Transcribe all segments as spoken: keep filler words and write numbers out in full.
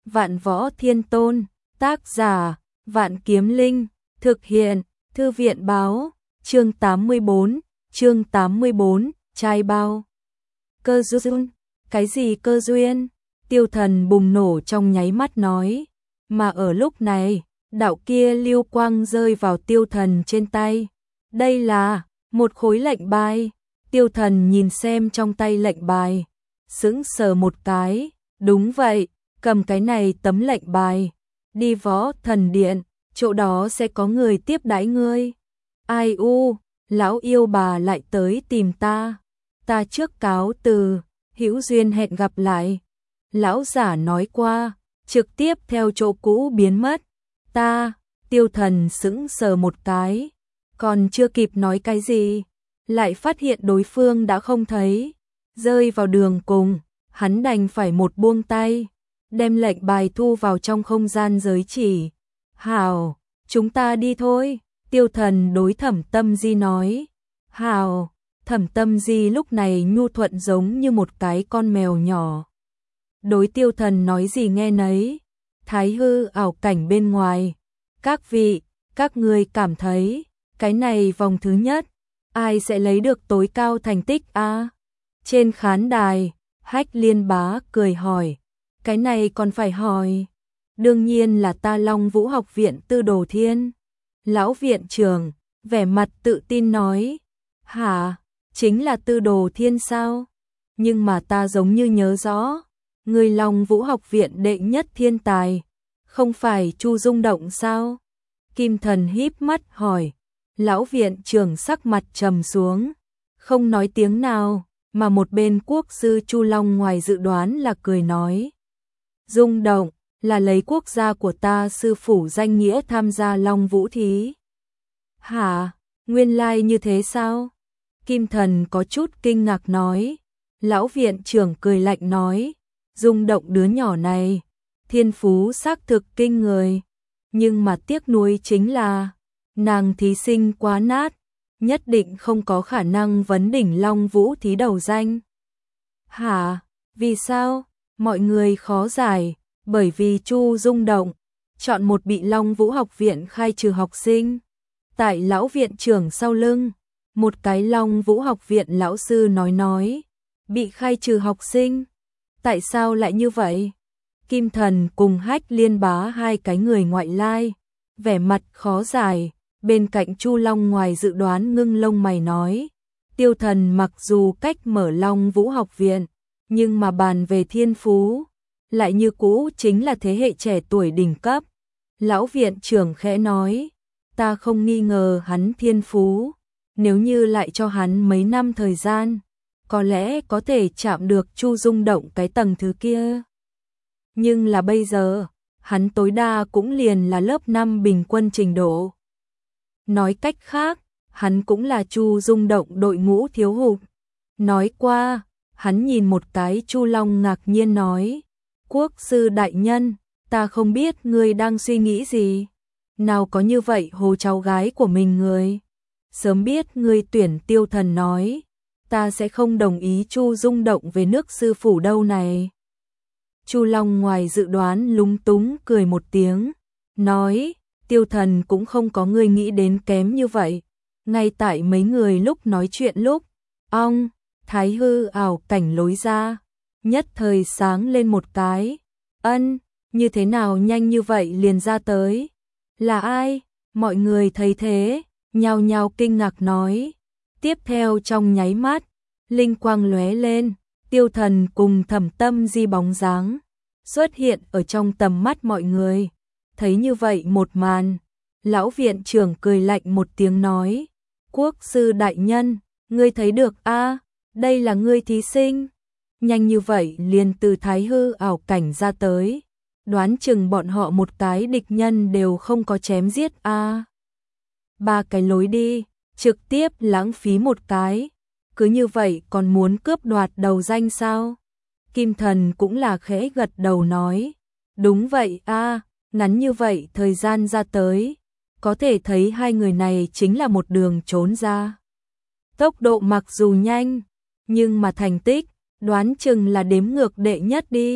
Vạn Võ Thiên Tôn, tác giả, Vạn Kiếm Linh, thực hiện, Thư viện báo, chương tám mươi bốn, chương tám mươi bốn, trai bao. Cơ duyên, cái gì cơ duyên? Tiêu Thần bùng nổ trong nháy mắt nói, mà ở lúc này, đạo kia lưu quang rơi vào Tiêu Thần trên tay. Đây là một khối lệnh bài. Tiêu Thần nhìn xem trong tay lệnh bài, sững sờ một cái, đúng vậy, cầm cái này tấm lệnh bài, đi Võ Thần Điện, chỗ đó sẽ có người tiếp đãi ngươi. Ai u, lão yêu bà lại tới tìm ta, ta trước cáo từ, hữu duyên hẹn gặp lại. Lão giả nói qua, trực tiếp theo chỗ cũ biến mất. Ta, Tiêu Thần sững sờ một cái, còn chưa kịp nói cái gì, lại phát hiện đối phương đã không thấy, rơi vào đường cùng, hắn đành phải một buông tay, đem lệnh bài thu vào trong không gian giới chỉ. Hảo, chúng ta đi thôi, Tiêu Thần đối Thẩm Tâm Di nói. Hảo, Thẩm Tâm Di lúc này nhu thuận giống như một cái con mèo nhỏ. Đối Tiêu Thần nói gì nghe nấy, thái hư ảo cảnh bên ngoài. Các vị, các người cảm thấy, cái này vòng thứ nhất, ai sẽ lấy được tối cao thành tích a? À? Trên khán đài, Hách Liên Bá cười hỏi, cái này còn phải hỏi. Đương nhiên là ta Long Vũ học viện Tư Đồ Thiên. Lão viện trưởng, vẻ mặt tự tin nói, hả, chính là Tư Đồ Thiên sao? Nhưng mà ta giống như nhớ rõ, người Long Vũ học viện đệ nhất thiên tài, không phải Chu Dung Động sao? Kim Thần híp mắt hỏi. Lão viện trưởng sắc mặt trầm xuống, không nói tiếng nào, mà một bên quốc sư Chu Long ngoài dự đoán là cười nói. Dung Động, là lấy quốc gia của ta sư phủ danh nghĩa tham gia Long Vũ thí. Hả, nguyên lai như thế sao? Kim Thần có chút kinh ngạc nói. Lão viện trưởng cười lạnh nói, Dung Động đứa nhỏ này, thiên phú xác thực kinh người, nhưng mà tiếc nuối chính là nàng thí sinh quá nát, nhất định không có khả năng vấn đỉnh Long Vũ thí đầu danh. Hả, vì sao? Mọi người khó giải, bởi vì Chu Dung Động chọn một bị Long Vũ học viện khai trừ học sinh. Tại lão viện trưởng sau lưng, một cái Long Vũ học viện lão sư nói nói, bị khai trừ học sinh. Tại sao lại như vậy? Kim Thần cùng Hách Liên Bá hai cái người ngoại lai, vẻ mặt khó giải. Bên cạnh Chu Long ngoài dự đoán ngưng lông mày nói, Tiêu Thần mặc dù cách mở Long Vũ học viện, nhưng mà bàn về thiên phú, lại như cũ chính là thế hệ trẻ tuổi đỉnh cấp. Lão viện trưởng khẽ nói, ta không nghi ngờ hắn thiên phú, nếu như lại cho hắn mấy năm thời gian, có lẽ có thể chạm được Chu Dung Động cái tầng thứ kia. Nhưng là bây giờ, hắn tối đa cũng liền là lớp năm bình quân trình độ. Nói cách khác, hắn cũng là Chu Dung Động đội ngũ thiếu hụt. Nói qua, hắn nhìn một cái Chu Long ngạc nhiên nói, quốc sư đại nhân, ta không biết ngươi đang suy nghĩ gì. Nào có như vậy hồ cháu gái của mình người. Sớm biết ngươi tuyển Tiêu Thần nói, ta sẽ không đồng ý Chu Dung Động về nước sư phủ đâu này. Chu Long ngoài dự đoán lúng túng cười một tiếng, nói, Tiêu Thần cũng không có người nghĩ đến kém như vậy. Ngay tại mấy người lúc nói chuyện lúc, ong, thái hư ảo cảnh lối ra, nhất thời sáng lên một cái. Ân, như thế nào nhanh như vậy liền ra tới? Là ai? Mọi người thấy thế, nhao nhao kinh ngạc nói. Tiếp theo trong nháy mắt, linh quang lóe lên, Tiêu Thần cùng Thẩm Tâm Di bóng dáng xuất hiện ở trong tầm mắt mọi người. Thấy như vậy một màn, lão viện trưởng cười lạnh một tiếng nói, quốc sư đại nhân, ngươi thấy được a, à, đây là ngươi thí sinh. Nhanh như vậy liền từ thái hư ảo cảnh ra tới, đoán chừng bọn họ một cái địch nhân đều không có chém giết a. À. Ba cái lối đi, trực tiếp lãng phí một cái, cứ như vậy còn muốn cướp đoạt đầu danh sao? Kim Thần cũng là khẽ gật đầu nói, đúng vậy a. À. Ngắn như vậy thời gian ra tới, có thể thấy hai người này chính là một đường trốn ra. Tốc độ mặc dù nhanh, nhưng mà thành tích, đoán chừng là đếm ngược đệ nhất đi.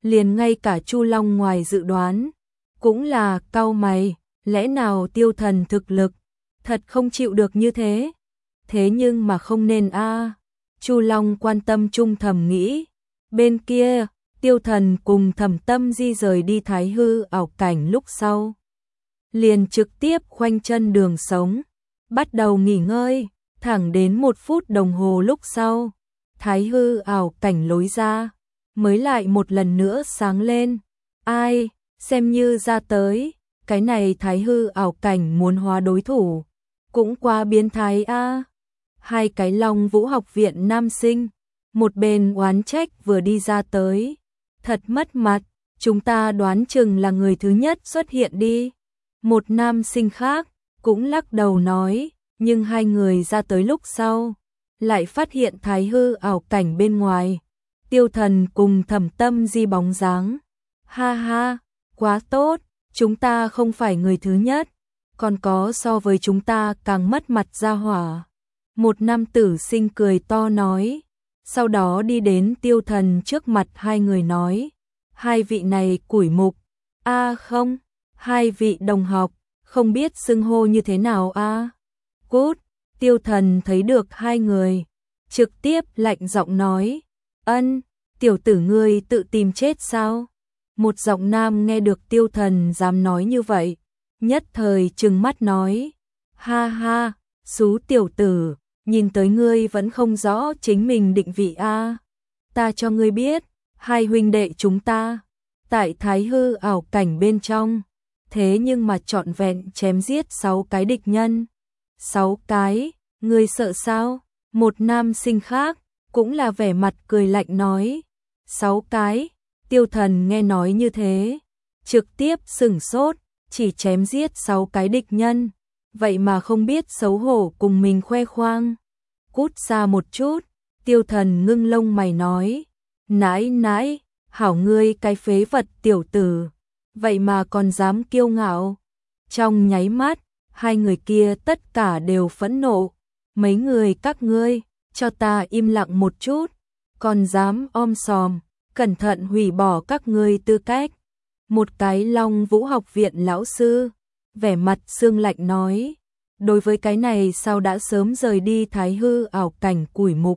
liền ngay cả Chu Long ngoài dự đoán, cũng là cau mày, lẽ nào Tiêu Thần thực lực thật không chịu được như thế? Thế nhưng mà không nên a. Chu Long quan tâm trung thầm nghĩ. Bên kia, Tiêu Thần cùng Thẩm Tâm Di rời đi Thái Hư ảo cảnh lúc sau, liền trực tiếp khoanh chân đường sống, bắt đầu nghỉ ngơi, thẳng đến một phút đồng hồ lúc sau, Thái Hư ảo cảnh lối ra mới lại một lần nữa sáng lên. Ai, xem như ra tới, cái này Thái Hư ảo cảnh muốn hóa đối thủ, cũng quá biến thái a. Hai cái Long Vũ học viện nam sinh, một bên oán trách vừa đi ra tới, thật mất mặt, chúng ta đoán chừng là người thứ nhất xuất hiện đi. Một nam sinh khác cũng lắc đầu nói, nhưng hai người ra tới lúc sau, lại phát hiện Thái Hư ảo cảnh bên ngoài, Tiêu Thần cùng Thẩm Tâm Di bóng dáng. Ha ha, quá tốt, chúng ta không phải người thứ nhất, còn có so với chúng ta càng mất mặt ra hỏa. Một nam tử sinh cười to nói, sau đó đi đến Tiêu Thần trước mặt hai người nói, hai vị này củi mục, a à không, hai vị đồng học, không biết xưng hô như thế nào a. À? Cút, Tiêu Thần thấy được hai người, trực tiếp lạnh giọng nói, ân, tiểu tử ngươi tự tìm chết sao? Một giọng nam nghe được Tiêu Thần dám nói như vậy, nhất thời trừng mắt nói, ha ha, xú tiểu tử, nhìn tới ngươi vẫn không rõ chính mình định vị a. À. Ta cho ngươi biết, hai huynh đệ chúng ta, tại Thái Hư ảo cảnh bên trong, thế nhưng mà trọn vẹn chém giết sáu cái địch nhân. Sáu cái, ngươi sợ sao? Một nam sinh khác, cũng là vẻ mặt cười lạnh nói, sáu cái. Tiêu Thần nghe nói như thế, trực tiếp sửng sốt, chỉ chém giết sáu cái địch nhân, vậy mà không biết xấu hổ cùng mình khoe khoang. Cút xa một chút, Tiêu Thần ngưng lông mày nói, nãi nãi, hảo ngươi cái phế vật tiểu tử, vậy mà còn dám kiêu ngạo. Trong nháy mắt, hai người kia tất cả đều phẫn nộ, mấy người các ngươi, cho ta im lặng một chút, còn dám om sòm, cẩn thận hủy bỏ các ngươi tư cách. Một cái Long Vũ học viện lão sư, vẻ mặt sương lạnh nói, đối với cái này sao đã sớm rời đi Thái Hư ảo cảnh củi mục.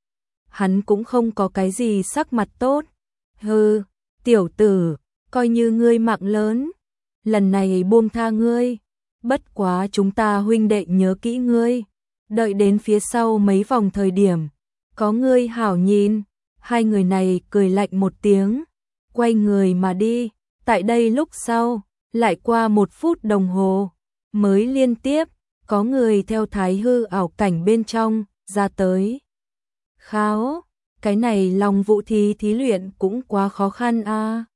Hắn cũng không có cái gì sắc mặt tốt. Hừ, tiểu tử, coi như ngươi mạng lớn, lần này buông tha ngươi, bất quá chúng ta huynh đệ nhớ kỹ ngươi, đợi đến phía sau mấy vòng thời điểm, có ngươi hảo nhìn. Hai người này cười lạnh một tiếng, quay người mà đi. Tại đây lúc sau, lại qua một phút đồng hồ, mới liên tiếp, có người theo Thái Hư ảo cảnh bên trong, ra tới. Kháo, cái này Long Vũ thí thí luyện cũng quá khó khăn a. À.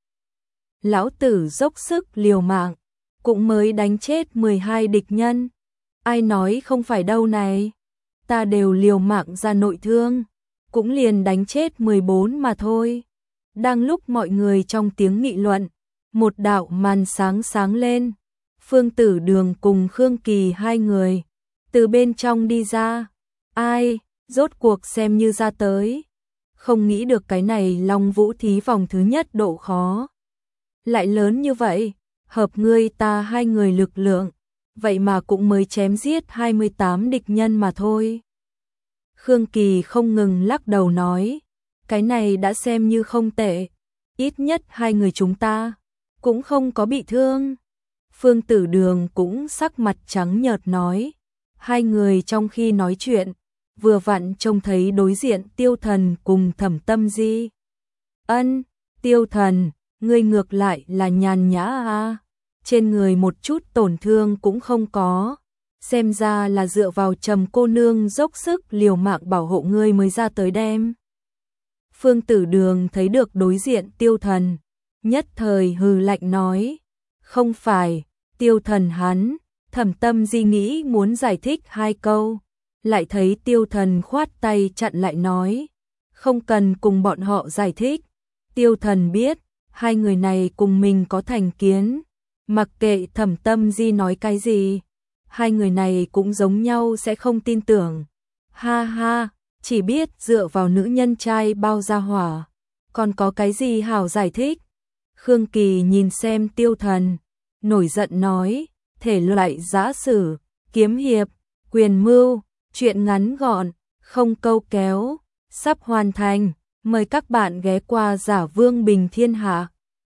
Lão tử dốc sức liều mạng, cũng mới đánh chết mười hai địch nhân. Ai nói không phải đâu này, ta đều liều mạng ra nội thương, cũng liền đánh chết mười bốn mà thôi. Đang lúc mọi người trong tiếng nghị luận, một đạo màn sáng sáng lên, Phương Tử Đường cùng Khương Kỳ hai người từ bên trong đi ra. Ai, rốt cuộc xem như ra tới. Không nghĩ được cái này Long Vũ thí vòng thứ nhất độ khó lại lớn như vậy, hợp ngươi ta hai người lực lượng, vậy mà cũng mới chém giết hai mươi tám địch nhân mà thôi. Khương Kỳ không ngừng lắc đầu nói, cái này đã xem như không tệ, ít nhất hai người chúng ta cũng không có bị thương. Phương Tử Đường cũng sắc mặt trắng nhợt nói, hai người trong khi nói chuyện, vừa vặn trông thấy đối diện Tiêu Thần cùng Thẩm Tâm Di. Ân, Tiêu Thần, ngươi ngược lại là nhàn nhã a, trên người một chút tổn thương cũng không có, xem ra là dựa vào Trầm cô nương dốc sức liều mạng bảo hộ ngươi mới ra tới đem. Phương Tử Đường thấy được đối diện Tiêu Thần, nhất thời hừ lạnh nói, không phải, Tiêu Thần hắn. Thẩm Tâm Di nghĩ muốn giải thích hai câu, lại thấy Tiêu Thần khoát tay chặn lại nói, không cần cùng bọn họ giải thích. Tiêu Thần biết, hai người này cùng mình có thành kiến, mặc kệ Thẩm Tâm Di nói cái gì, hai người này cũng giống nhau sẽ không tin tưởng. Ha ha, chỉ biết dựa vào nữ nhân trai bao gia hỏa, còn có cái gì hảo giải thích? Khương Kỳ nhìn xem Tiêu Thần, nổi giận nói, thể loại giã sử, kiếm hiệp, quyền mưu, truyện ngắn gọn, không câu kéo, sắp hoàn thành, mời các bạn ghé qua Giả Vương Bình Thiên Hạ.